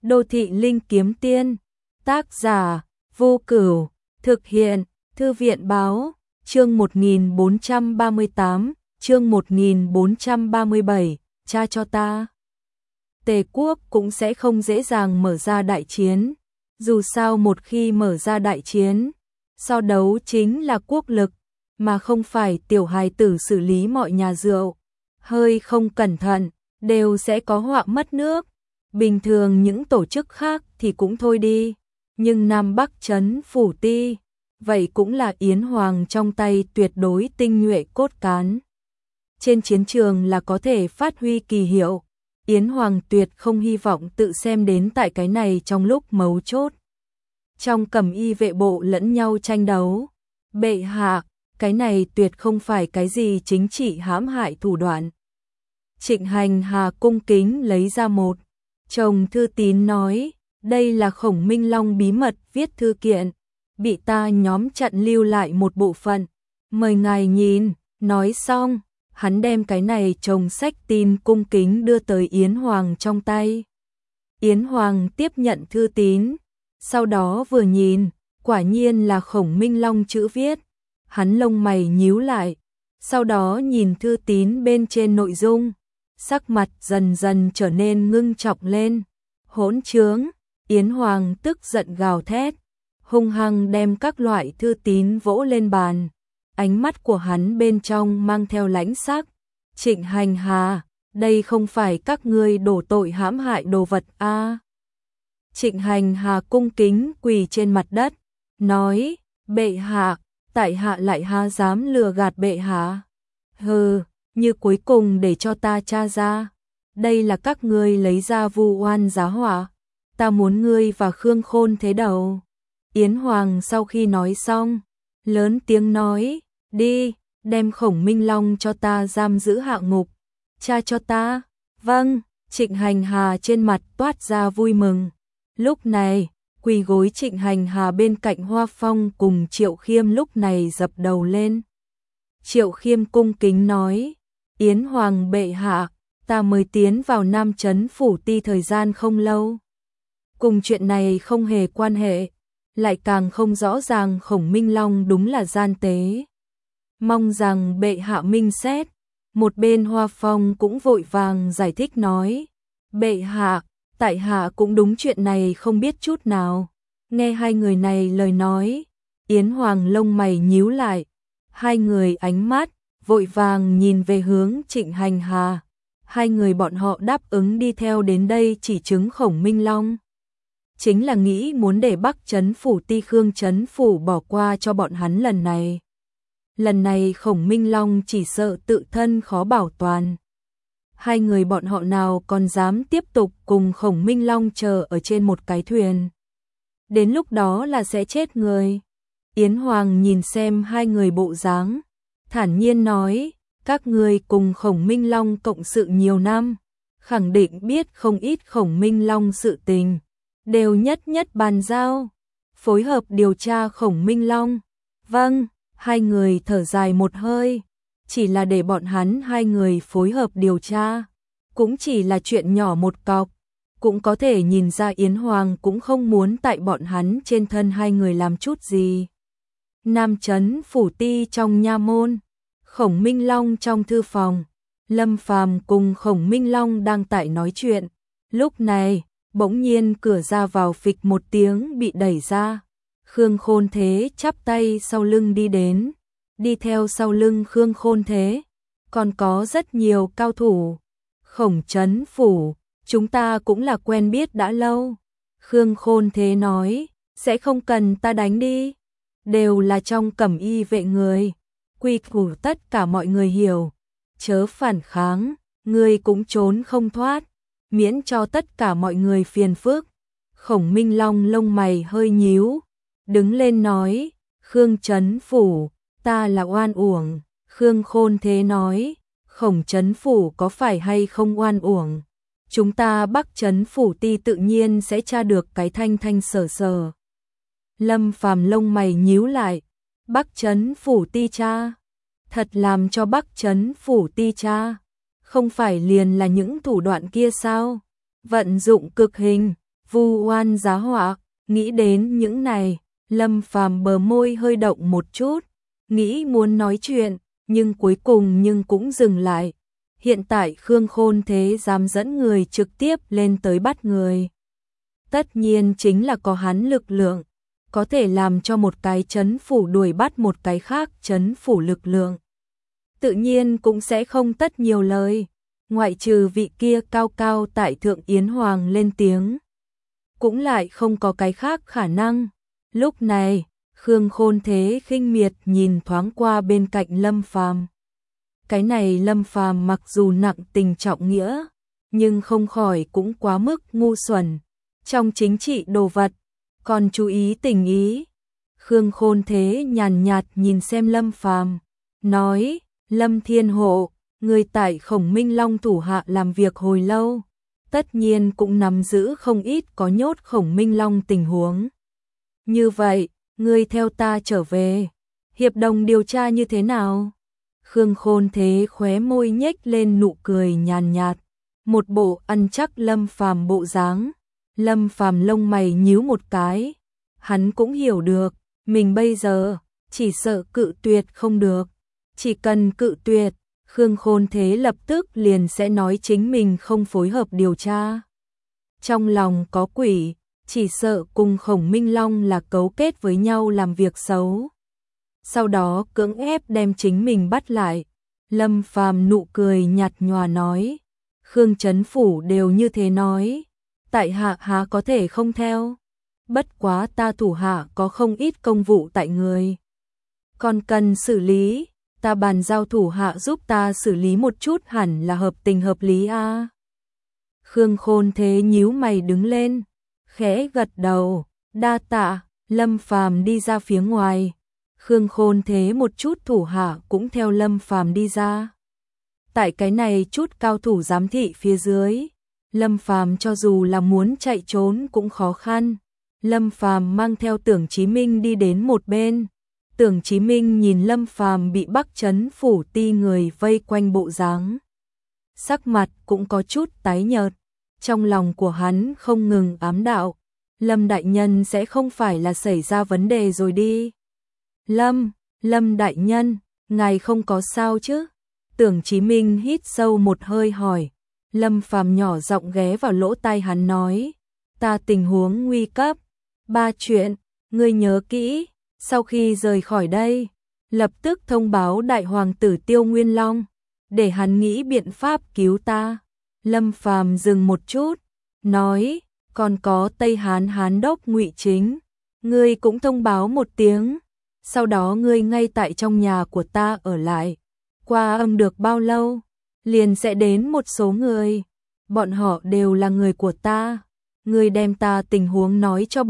Đô thị linh kiếm tiên. Tác giả Vô Cửu. Thực hiện Thư viện báo. Chương 1438, chương 1437, cha cho ta. Tề quốc cũng sẽ không dễ dàng mở ra đại chiến. Dù sao một khi mở ra đại chiến, so đấu chính là quốc lực, mà không phải tiểu hài tử xử lý mọi nhà rượu. Hơi không cẩn thận, đều sẽ có họa mất nước. Bình thường những tổ chức khác thì cũng thôi đi, nhưng Nam Bắc Trấn Phủ Ti, vậy cũng là Yến Hoàng trong tay tuyệt đối tinh nhuệ cốt cán. Trên chiến trường là có thể phát huy kỳ hiệu. Yến Hoàng tuyệt không hy vọng tự xem đến tại cái này trong lúc mấu chốt. Trong cẩm y vệ bộ lẫn nhau tranh đấu. Bệ hạ, cái này tuyệt không phải cái gì chính trị hãm hại thủ đoạn. Trịnh Hành Hà cung kính lấy ra một chồng thư tín nói, đây là Khổng Minh Long bí mật viết thư kiện, bị ta nhóm chặn lưu lại một bộ phận, mời ngài nhìn. Nói xong, hắn đem cái này chồng sách tin cung kính đưa tới Yến Hoàng trong tay. Yến Hoàng tiếp nhận thư tín, sau đó vừa nhìn, quả nhiên là Khổng Minh Long chữ viết. Hắn lông mày nhíu lại, sau đó nhìn thư tín bên trên nội dung, sắc mặt dần dần trở nên ngưng trọng lên. Hỗn trướng! Yến Hoàng tức giận gào thét, hung hăng đem các loại thư tín vỗ lên bàn. Ánh mắt của hắn bên trong mang theo lãnh sắc. Trịnh Hành Hà, đây không phải các ngươi đổ tội hãm hại đồ vật a? Trịnh Hành Hà cung kính quỳ trên mặt đất, nói, bệ hạ, tại hạ lại há dám lừa gạt bệ hạ. Hừ, như cuối cùng để cho ta tra ra. Đây là các ngươi lấy ra vu oan giá họa. Ta muốn ngươi và Khương Khôn thế đầu. Yến Hoàng sau khi nói xong, lớn tiếng nói, đi, đem Khổng Minh Long cho ta giam giữ hạ ngục. Cha cho ta. Vâng. Trịnh Hành Hà trên mặt toát ra vui mừng. Lúc này, quỳ gối Trịnh Hành Hà bên cạnh Hoa Phong cùng Triệu Khiêm lúc này dập đầu lên. Triệu Khiêm cung kính nói, Yến Hoàng bệ hạ, ta mới tiến vào Nam Trấn Phủ Ti thời gian không lâu. Cùng chuyện này không hề quan hệ, lại càng không rõ ràng Khổng Minh Long đúng là gian tế. Mong rằng bệ hạ minh xét. Một bên Hoa Phong cũng vội vàng giải thích nói, bệ hạ, tại hạ cũng đúng chuyện này không biết chút nào. Nghe hai người này lời nói, Yến Hoàng lông mày nhíu lại, hai người ánh mắt vội vàng nhìn về hướng Trịnh Hành Hà. Hai người bọn họ đáp ứng đi theo đến đây chỉ chứng Khổng Minh Long chính là nghĩ muốn để Bắc Trấn Phủ Ti Khương Trấn Phủ bỏ qua cho bọn hắn lần này. Lần này Khổng Minh Long chỉ sợ tự thân khó bảo toàn. Hai người bọn họ nào còn dám tiếp tục cùng Khổng Minh Long chờ ở trên một cái thuyền. Đến lúc đó là sẽ chết người. Yến Hoàng nhìn xem hai người bộ dáng, thản nhiên nói, các ngươi cùng Khổng Minh Long cộng sự nhiều năm, khẳng định biết không ít Khổng Minh Long sự tình, đều nhất nhất bàn giao, phối hợp điều tra Khổng Minh Long. Vâng. Hai người thở dài một hơi, chỉ là để bọn hắn hai người phối hợp điều tra, cũng chỉ là chuyện nhỏ một cọc, cũng có thể nhìn ra Yến Hoàng cũng không muốn tại bọn hắn trên thân hai người làm chút gì. Nam Trấn Phủ Ti trong nha môn, Khổng Minh Long trong thư phòng, Lâm Phàm cùng Khổng Minh Long đang tại nói chuyện. Lúc này, bỗng nhiên cửa ra vào phịch một tiếng bị đẩy ra. Khương Khôn Thế chắp tay sau lưng đi đến, đi theo sau lưng Khương Khôn Thế, còn có rất nhiều cao thủ. Khổng Trấn Phủ, chúng ta cũng là quen biết đã lâu. Khương Khôn Thế nói, sẽ không cần ta đánh đi, đều là trong cẩm y vệ người. Quy củ tất cả mọi người hiểu, chớ phản kháng, ngươi cũng trốn không thoát, miễn cho tất cả mọi người phiền phức. Khổng Minh Long lông mày hơi nhíu, đứng lên nói, Khương Trấn Phủ, ta là oan uổng. Khương Khôn Thế nói, Khổng Trấn Phủ có phải hay không oan uổng? Chúng ta Bắc Trấn Phủ Ti tự nhiên sẽ tra được cái thanh thanh sở sở. Lâm Phàm lông mày nhíu lại, Bắc Trấn Phủ Ti tra? Thật làm cho Bắc Trấn Phủ Ti tra? Không phải liền là những thủ đoạn kia sao? Vận dụng cực hình, vu oan giá họa. Nghĩ đến những này, Lâm Phàm bờ môi hơi động một chút, nghĩ muốn nói chuyện, nhưng cuối cùng cũng dừng lại. Hiện tại Khương Khôn Thế dám dẫn người trực tiếp lên tới bắt người. Tất nhiên chính là có hắn lực lượng, có thể làm cho một cái trấn phủ đuổi bắt một cái khác trấn phủ lực lượng. Tự nhiên cũng sẽ không tất nhiều lời, ngoại trừ vị kia cao cao tại thượng Yến Hoàng lên tiếng. Cũng lại không có cái khác khả năng. Lúc này, Khương Khôn Thế khinh miệt nhìn thoáng qua bên cạnh Lâm Phàm. Cái này Lâm Phàm mặc dù nặng tình trọng nghĩa, nhưng không khỏi cũng quá mức ngu xuẩn. Trong chính trị đồ vật, còn chú ý tình ý. Khương Khôn Thế nhàn nhạt nhìn xem Lâm Phàm, nói, Lâm Thiên Hộ, người tại Khổng Minh Long thủ hạ làm việc hồi lâu, tất nhiên cũng nắm giữ không ít có nhốt Khổng Minh Long tình huống. Như vậy, ngươi theo ta trở về, hiệp đồng điều tra như thế nào? Khương Khôn Thế khóe môi nhếch lên nụ cười nhàn nhạt, một bộ ăn chắc Lâm Phàm bộ dáng. Lâm Phàm lông mày nhíu một cái, hắn cũng hiểu được, mình bây giờ chỉ sợ cự tuyệt không được, chỉ cần cự tuyệt, Khương Khôn Thế lập tức liền sẽ nói chính mình không phối hợp điều tra. Trong lòng có quỷ, chỉ sợ cùng Khổng Minh Long là cấu kết với nhau làm việc xấu. Sau đó cưỡng ép đem chính mình bắt lại. Lâm Phàm nụ cười nhạt nhòa nói, Khương Trấn Phủ đều như thế nói, tại hạ há có thể không theo. Bất quá ta thủ hạ có không ít công vụ tại người, còn cần xử lý, ta bàn giao thủ hạ giúp ta xử lý một chút hẳn là hợp tình hợp lý a. Khương Khôn Thế nhíu mày đứng lên, khẽ gật đầu, đa tạ. Lâm Phàm đi ra phía ngoài. Khương Khôn Thế một chút thủ hạ cũng theo Lâm Phàm đi ra. Tại cái này chút cao thủ giám thị phía dưới, Lâm Phàm cho dù là muốn chạy trốn cũng khó khăn. Lâm Phàm mang theo Tưởng Chí Minh đi đến một bên. Tưởng Chí Minh nhìn Lâm Phàm bị Bắc Trấn Phủ ti người vây quanh bộ dáng, sắc mặt cũng có chút tái nhợt. Trong lòng của hắn không ngừng ám đạo, Lâm đại nhân sẽ không phải là xảy ra vấn đề rồi đi. Lâm đại nhân, ngài không có sao chứ? Tưởng Chí Minh hít sâu một hơi hỏi. Lâm Phàm nhỏ giọng ghé vào lỗ tai hắn nói, ta tình huống nguy cấp, 3 chuyện, ngươi nhớ kỹ, sau khi rời khỏi đây, lập tức thông báo đại hoàng tử Tiêu Nguyên Long, để hắn nghĩ biện pháp cứu ta. Lâm Phàm dừng một chút, nói, còn có Tây Hán Hán đốc Ngụy Chính, ngươi cũng thông báo một tiếng, sau đó ngươi ngay tại trong nhà của ta ở lại, qua âm được bao lâu, liền sẽ đến một số người, bọn họ đều là người của ta, ngươi đem ta tình huống nói cho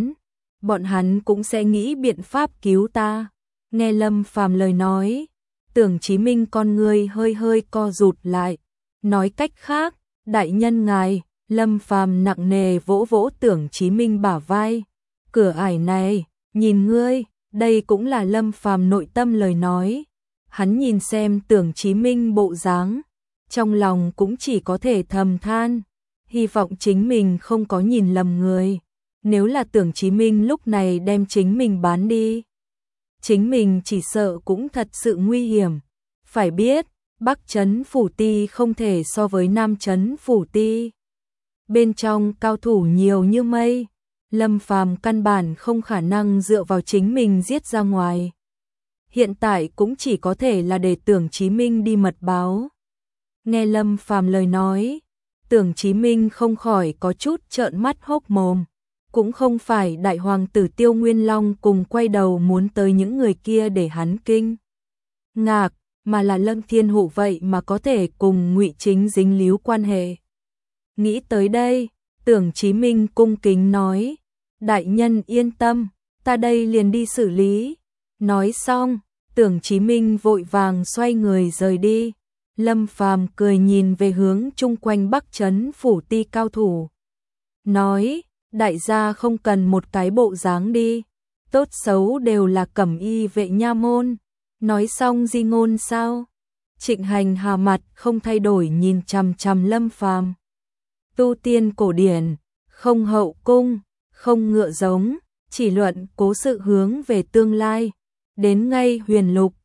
bọn hắn cũng sẽ nghĩ biện pháp cứu ta. Nghe Lâm Phàm lời nói, Tưởng Chí Minh con ngươi hơi hơi co rụt lại, nói cách khác, đại nhân ngài. Lâm Phàm nặng nề vỗ vỗ Tưởng Chí Minh bả vai, cửa ải này, nhìn ngươi, đây cũng là Lâm Phàm nội tâm lời nói. Hắn nhìn xem Tưởng Chí Minh bộ dáng, trong lòng cũng chỉ có thể thầm than, hy vọng chính mình không có nhìn lầm người. Nếu là Tưởng Chí Minh lúc này đem chính mình bán đi, chính mình chỉ sợ cũng thật sự nguy hiểm. Phải biết, Bắc Trấn Phủ ti không thể so với Nam Trấn Phủ ti. Bên trong cao thủ nhiều như mây, Lâm Phàm căn bản không khả năng dựa vào chính mình giết ra ngoài. Hiện tại cũng chỉ có thể là để Tưởng Chí Minh đi mật báo. Nghe Lâm Phàm lời nói, Tưởng Chí Minh không khỏi có chút trợn mắt hốc mồm. Cũng không phải đại hoàng tử Tiêu Nguyên Long cùng quay đầu muốn tới những người kia để hắn kinh ngạc, mà là Lâm Thiên Hộ vậy mà có thể cùng Ngụy Chính dính líu quan hệ. Nghĩ tới đây, Tưởng Chí Minh cung kính nói, đại nhân yên tâm, ta đây liền đi xử lý. Nói xong, Tưởng Chí Minh vội vàng xoay người rời đi. Lâm Phàm cười nhìn về hướng chung quanh Bắc Trấn Phủ ti cao thủ, nói, đại gia không cần một cái bộ dáng đi, tốt xấu đều là cẩm y vệ nha môn. Nói xong di ngôn sao? Trịnh Hành hà mặt không thay đổi nhìn chằm chằm Lâm Phàm. Tu tiên cổ điển, không hậu cung, không ngựa giống, chỉ luận cố sự hướng về tương lai. Đến ngay Huyền Lục,